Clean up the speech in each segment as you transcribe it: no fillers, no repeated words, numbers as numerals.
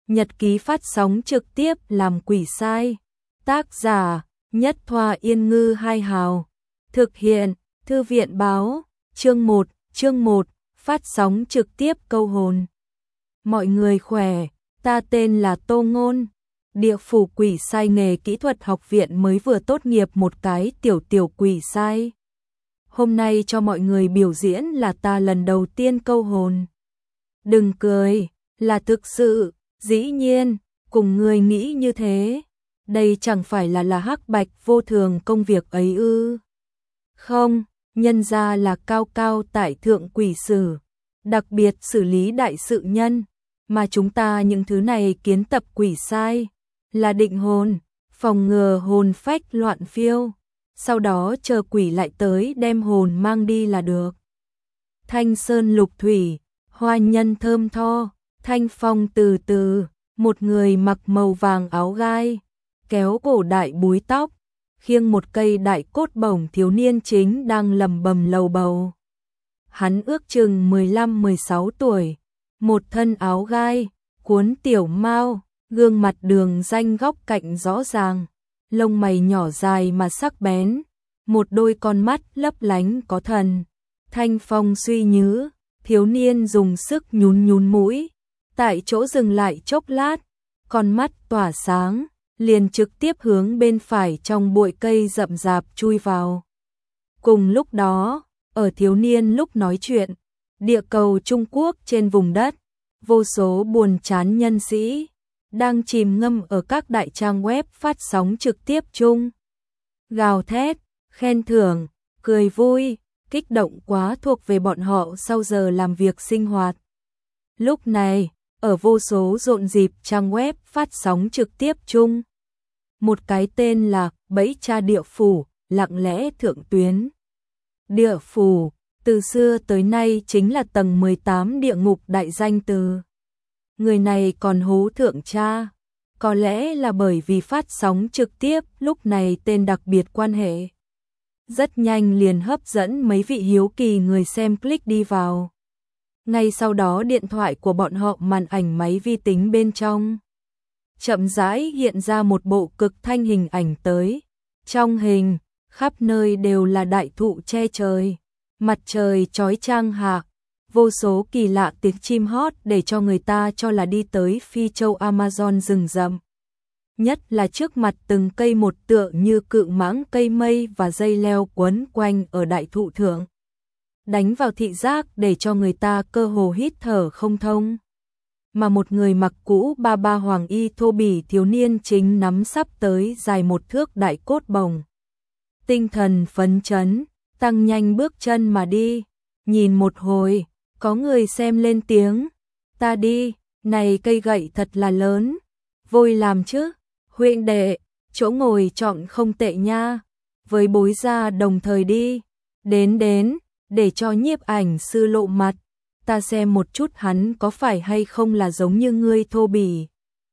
Nhật ký phát sóng trực tiếp làm quỷ sai. Tác giả Nhất Thoa Yên Ngư Hai Hào. Thực hiện Thư viện Báo. Chương 1 phát sóng trực tiếp câu hồn. Mọi người khỏe, ta tên là Tô Ngôn. Địa phủ quỷ sai nghề kỹ thuật học viện mới vừa tốt nghiệp một cái tiểu quỷ sai. Hôm nay cho mọi người biểu diễn là ta lần đầu tiên câu hồn. Đừng cười, là thực sự, dĩ nhiên, cùng người nghĩ như thế. Đây chẳng phải là hắc bạch vô thường công việc ấy ư? Không, nhân ra là cao tại thượng quỷ sử, đặc biệt xử lý đại sự nhân, mà chúng ta những thứ này kiến tập quỷ sai, là định hồn, phòng ngừa hồn phách loạn phiêu, sau đó chờ quỷ lại tới đem hồn mang đi là được. Thanh sơn lục thủy, hoa nhân thơm tho, thanh phong từ từ, một người mặc màu vàng áo gai, kéo cổ đại búi tóc, khiêng một cây đại cốt bổng thiếu niên chính đang lầm bầm lầu bầu. Hắn ước chừng 15-16 tuổi, một thân áo gai, cuốn tiểu mao, gương mặt đường ranh góc cạnh rõ ràng, lông mày nhỏ dài mà sắc bén, một đôi con mắt lấp lánh có thần. Thanh phong suy nhứ, thiếu niên dùng sức nhún mũi, tại chỗ dừng lại chốc lát, con mắt tỏa sáng, liền trực tiếp hướng bên phải trong bụi cây rậm rạp chui vào. Cùng lúc đó, ở thiếu niên lúc nói chuyện, địa cầu Trung Quốc trên vùng đất, vô số buồn chán nhân sĩ đang chìm ngâm ở các đại trang web phát sóng trực tiếp chung. Gào thét, khen thưởng, cười vui, kích động quá thuộc về bọn họ sau giờ làm việc sinh hoạt. Lúc này, ở vô số rộn rịp trang web phát sóng trực tiếp chung, một cái tên là Bẫy Cha Địa Phủ lặng lẽ thượng tuyến. Địa phủ từ xưa tới nay chính là tầng 18 địa ngục đại danh từ. Người này còn hố thượng cha, có lẽ là bởi vì phát sóng trực tiếp lúc này tên đặc biệt quan hệ. Rất nhanh liền hấp dẫn mấy vị hiếu kỳ người xem click đi vào. Ngay sau đó điện thoại của bọn họ màn ảnh máy vi tính bên trong chậm rãi hiện ra một bộ cực thanh hình ảnh tới. Trong hình, khắp nơi đều là đại thụ che trời, mặt trời chói chang hạ, vô số kỳ lạ tiếng chim hót để cho người ta cho là đi tới phi châu Amazon rừng rậm. Nhất là trước mặt từng cây một tựa như cự mãng cây mây và dây leo quấn quanh ở đại thụ thượng, đánh vào thị giác để cho người ta cơ hồ hít thở không thông. Mà một người mặc cũ ba hoàng y thô bỉ thiếu niên chính nắm sắp tới dài một thước đại cốt bổng. Tinh thần phấn chấn, tăng nhanh bước chân mà đi, nhìn một hồi, có người xem lên tiếng, ta đi, này cây gậy thật là lớn, vội làm chứ, huynh đệ, chỗ ngồi chọn không tệ nha, với bối gia đồng thời đi, đến, để cho nhiếp ảnh sư lộ mặt, ta xem một chút hắn có phải hay không là giống như ngươi thô bỉ.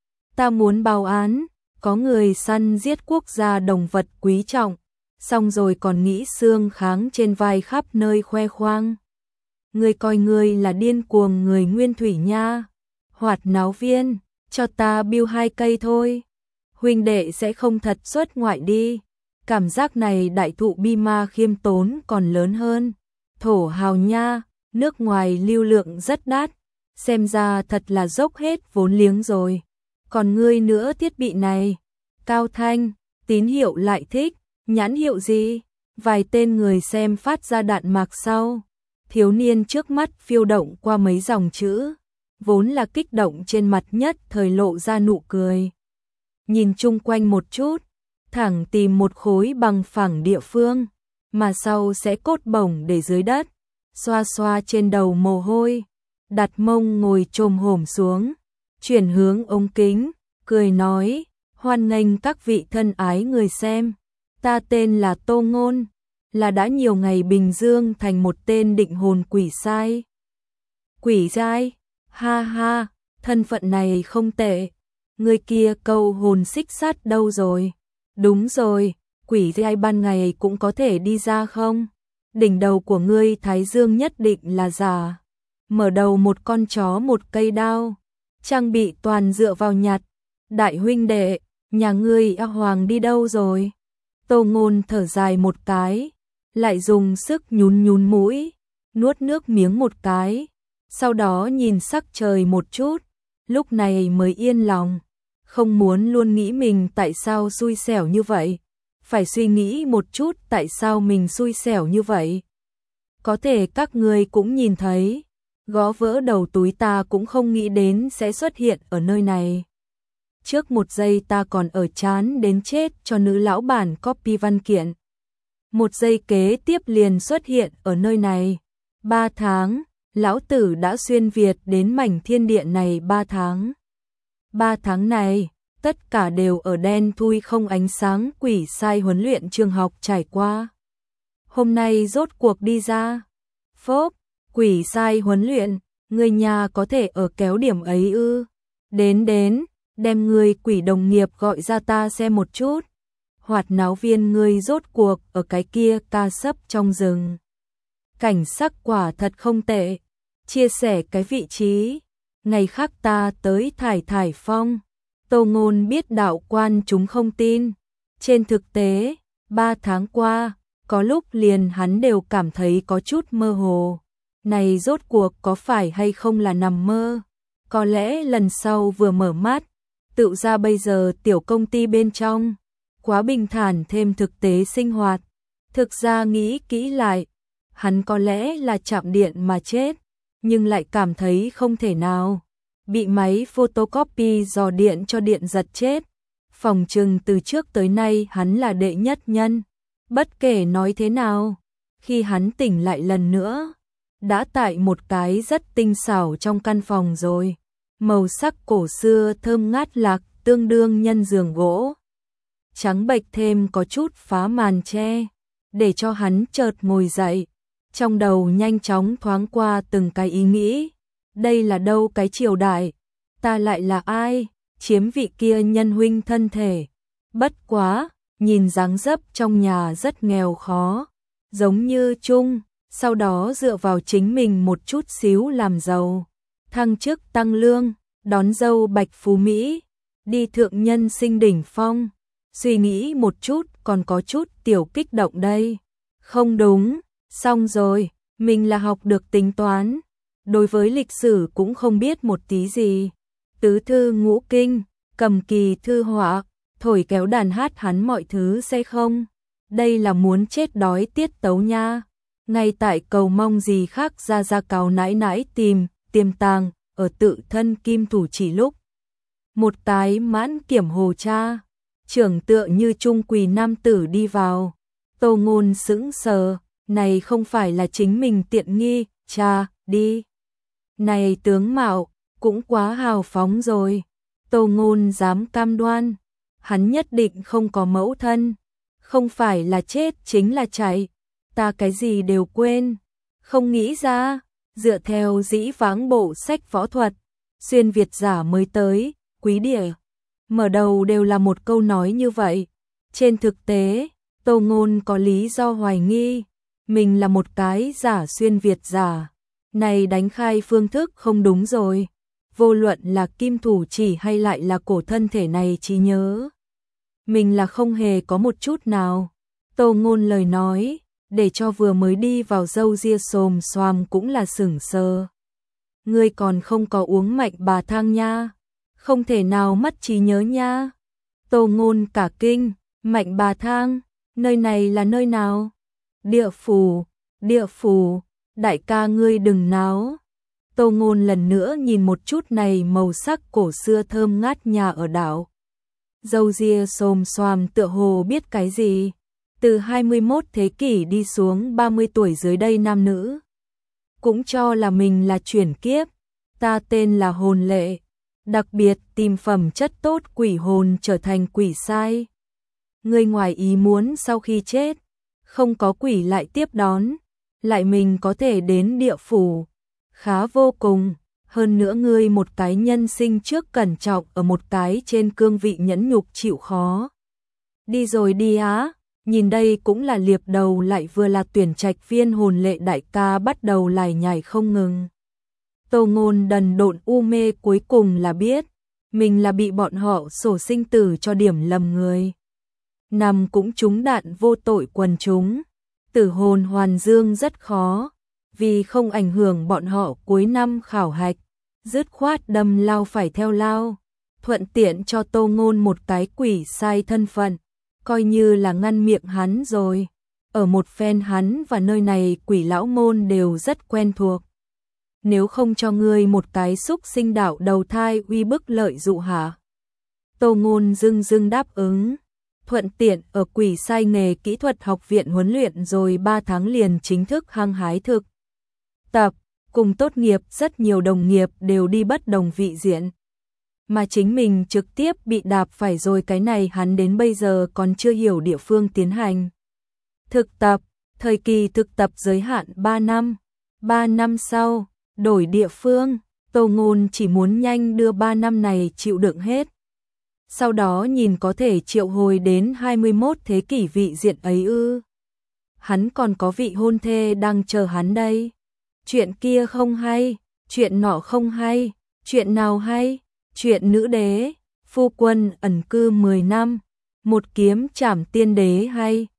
Ta muốn báo án, có người săn giết quốc gia động vật quý trọng, xong rồi còn nghĩ xương kháng trên vai khắp nơi khoe khoang. Ngươi coi ngươi là điên cuồng người nguyên thủy nha. Hoạt náo viên, cho ta bill 2 cây thôi. Huynh đệ sẽ không thật xuất ngoại đi. Cảm giác này đại thụ Bima khiêm tốn còn lớn hơn. Thổ hào nha, nước ngoài lưu lượng rất đắt, xem ra thật là dốc hết vốn liếng rồi. Còn ngươi nữa thiết bị này, cao thanh, tín hiệu lại thích, nhãn hiệu gì? Vài tên người xem phát ra đạn mạc sau. Thiếu niên trước mắt phiêu động qua mấy dòng chữ, vốn là kích động trên mặt nhất thời lộ ra nụ cười. Nhìn chung quanh một chút, thẳng tìm một khối bằng phẳng địa phương, mà sau sẽ cốt bổng để dưới đất, xoa xoa trên đầu mồ hôi, đặt mông ngồi chồm hổm xuống, chuyển hướng ống kính, cười nói, hoan nghênh các vị thân ái người xem, ta tên là Tô Ngôn, là đã nhiều ngày Bình Dương thành một tên định hồn quỷ sai. Quỷ sai? Ha ha, thân phận này không tệ. Người kia câu hồn xích sát đâu rồi? Đúng rồi, quỷ sai ban ngày cũng có thể đi ra không? Đỉnh đầu của ngươi thái dương nhất định là giả. Mở đầu một con chó một cây đao. trang bị toàn dựa vào nhặt. Đại huynh đệ, nhà ngươi A Hoàng đi đâu rồi? Tô Ngôn thở dài một cái, lại dùng sức nhún nhún mũi, nuốt nước miếng một cái, sau đó nhìn sắc trời một chút, lúc này mới yên lòng, không muốn luôn nghĩ mình tại sao xui xẻo như vậy, phải suy nghĩ một chút tại sao mình xui xẻo như vậy. Có thể các ngươi cũng nhìn thấy, gõ vỡ đầu túi ta cũng không nghĩ đến sẽ xuất hiện ở nơi này. Trước một giây ta còn ở chán đến chết cho nữ lão bản copy văn kiện. Một giây kế tiếp liền xuất hiện ở nơi này. 3 tháng, lão tử đã xuyên Việt đến mảnh thiên địa này 3 tháng. 3 tháng này, tất cả đều ở đen thui không ánh sáng quỷ sai huấn luyện trường học trải qua. Hôm nay rốt cuộc đi ra. Phốp, quỷ sai huấn luyện, người nhà có thể ở kéo điểm ấy ư? Đến, đem người quỷ đồng nghiệp gọi ra ta xem một chút. Hoạt náo viên ngươi rốt cuộc ở cái kia ca sấp trong rừng. Cảnh sắc quả thật không tệ. Chia sẻ cái vị trí. Ngày khác ta tới thải phong. Tô Ngôn biết đạo quan chúng không tin. Trên thực tế, 3 tháng qua, có lúc liền hắn đều cảm thấy có chút mơ hồ. Này rốt cuộc có phải hay không là nằm mơ? Có lẽ lần sau vừa mở mắt, tự ra bây giờ tiểu công ty bên trong, quá bình thản thêm thực tế sinh hoạt. Thực ra nghĩ kỹ lại, hắn có lẽ là chạm điện mà chết, nhưng lại cảm thấy không thể nào. Bị máy photocopy dò điện cho điện giật chết. Phòng trừng từ trước tới nay hắn là đệ nhất nhân. Bất kể nói thế nào, khi hắn tỉnh lại lần nữa, đã tại một cái rất tinh xảo trong căn phòng rồi. Màu sắc cổ xưa thơm ngát lạc tương đương nhân giường gỗ. Trắng bệch thêm có chút phá màn che, để cho hắn chợt ngồi dậy. Trong đầu nhanh chóng thoáng qua từng cái ý nghĩ. Đây là đâu cái triều đại? Ta lại là ai? Chiếm vị kia nhân huynh thân thể. Bất quá, nhìn dáng dấp trong nhà rất nghèo khó. Giống như Trung, sau đó dựa vào chính mình một chút xíu làm giàu. Thăng chức tăng lương, đón dâu bạch phú Mỹ, đi thượng nhân sinh đỉnh phong. Suy nghĩ một chút còn có chút tiểu kích động đây. Không đúng, xong rồi, mình là học được tính toán. Đối với lịch sử cũng không biết một tí gì. Tứ thư ngũ kinh, cầm kỳ thư họa, thổi kéo đàn hát hắn mọi thứ sẽ không. Đây là muốn chết đói tiết tấu nha. Ngay tại cầu mong gì khác ra cáo nãi nãi tiềm tàng, ở tự thân kim thủ chỉ lúc. Một tái mãn kiểm hồ cha, trưởng tựa như trung quỳ nam tử đi vào. Tô Ngôn sững sờ, này không phải là chính mình tiện nghi, cha, đi. Này tướng mạo, cũng quá hào phóng rồi. Tô Ngôn dám cam đoan, hắn nhất định không có mẫu thân. Không phải là chết chính là chạy. Ta cái gì đều quên. Không nghĩ ra, dựa theo dĩ vãng bộ sách võ thuật, xuyên Việt giả mới tới, quý địa. Mở đầu đều là một câu nói như vậy. Trên thực tế, Tô Ngôn có lý do hoài nghi, mình là một cái giả xuyên Việt giả. Này đánh khai phương thức không đúng rồi. Vô luận là kim thủ chỉ hay lại là cổ thân thể này trí nhớ. Mình là không hề có một chút nào. Tô Ngôn lời nói, để cho vừa mới đi vào dâu ria xồm xoàm cũng là sửng sờ. Ngươi còn không có uống mạnh bà thang nha. Không thể nào mất trí nhớ nha. Tô Ngôn cả kinh, mạnh bà thang, nơi này là nơi nào? Địa phủ, đại ca ngươi đừng náo. Tô Ngôn lần nữa nhìn một chút này màu sắc cổ xưa thơm ngát nhà ở đảo. Dâu ria xồm xoàm tựa hồ biết cái gì. Từ 21 thế kỷ đi xuống 30 tuổi dưới đây nam nữ. Cũng cho là mình là chuyển kiếp. Ta tên là Hồn Lệ. Đặc biệt tìm phẩm chất tốt quỷ hồn trở thành quỷ sai. Người ngoài ý muốn sau khi chết, không có quỷ lại tiếp đón, lại mình có thể đến địa phủ. Khá vô cùng, hơn nữa ngươi một cái nhân sinh trước cẩn trọng ở một cái trên cương vị nhẫn nhục chịu khó. Đi rồi đi á, nhìn đây cũng là liệp đầu lại vừa là tuyển trạch viên Hồn Lệ đại ca bắt đầu lải nhải không ngừng. Tô Ngôn đần độn u mê cuối cùng là biết, mình là bị bọn họ sổ sinh tử cho điểm lầm người. Nằm cũng trúng đạn vô tội quần chúng, tử hồn hoàn dương rất khó, vì không ảnh hưởng bọn họ cuối năm khảo hạch, dứt khoát đâm lao phải theo lao, thuận tiện cho Tô Ngôn một cái quỷ sai thân phận, coi như là ngăn miệng hắn rồi. Ở một phen hắn và nơi này quỷ lão môn đều rất quen thuộc. Nếu không cho ngươi một cái xúc sinh đạo đầu thai uy bức lợi dụ hả? Tô Ngôn dưng dưng đáp ứng, thuận tiện ở quỷ sai nghề kỹ thuật học viện huấn luyện rồi 3 tháng liền chính thức hăng hái thực tập, cùng tốt nghiệp rất nhiều đồng nghiệp đều đi bất đồng vị diện. Mà chính mình trực tiếp bị đạp phải rồi, cái này hắn đến bây giờ còn chưa hiểu địa phương tiến hành. Thực tập, thời kỳ thực tập giới hạn 3 năm. 3 năm sau, đổi địa phương, Tô Ngôn chỉ muốn nhanh đưa 3 năm này chịu đựng hết. Sau đó nhìn có thể triệu hồi đến 21 thế kỷ vị diện ấy ư. Hắn còn có vị hôn thê đang chờ hắn đây. Chuyện kia không hay, chuyện nọ không hay, chuyện nào hay? Chuyện nữ đế, phu quân ẩn cư 10 năm, một kiếm trảm tiên đế hay.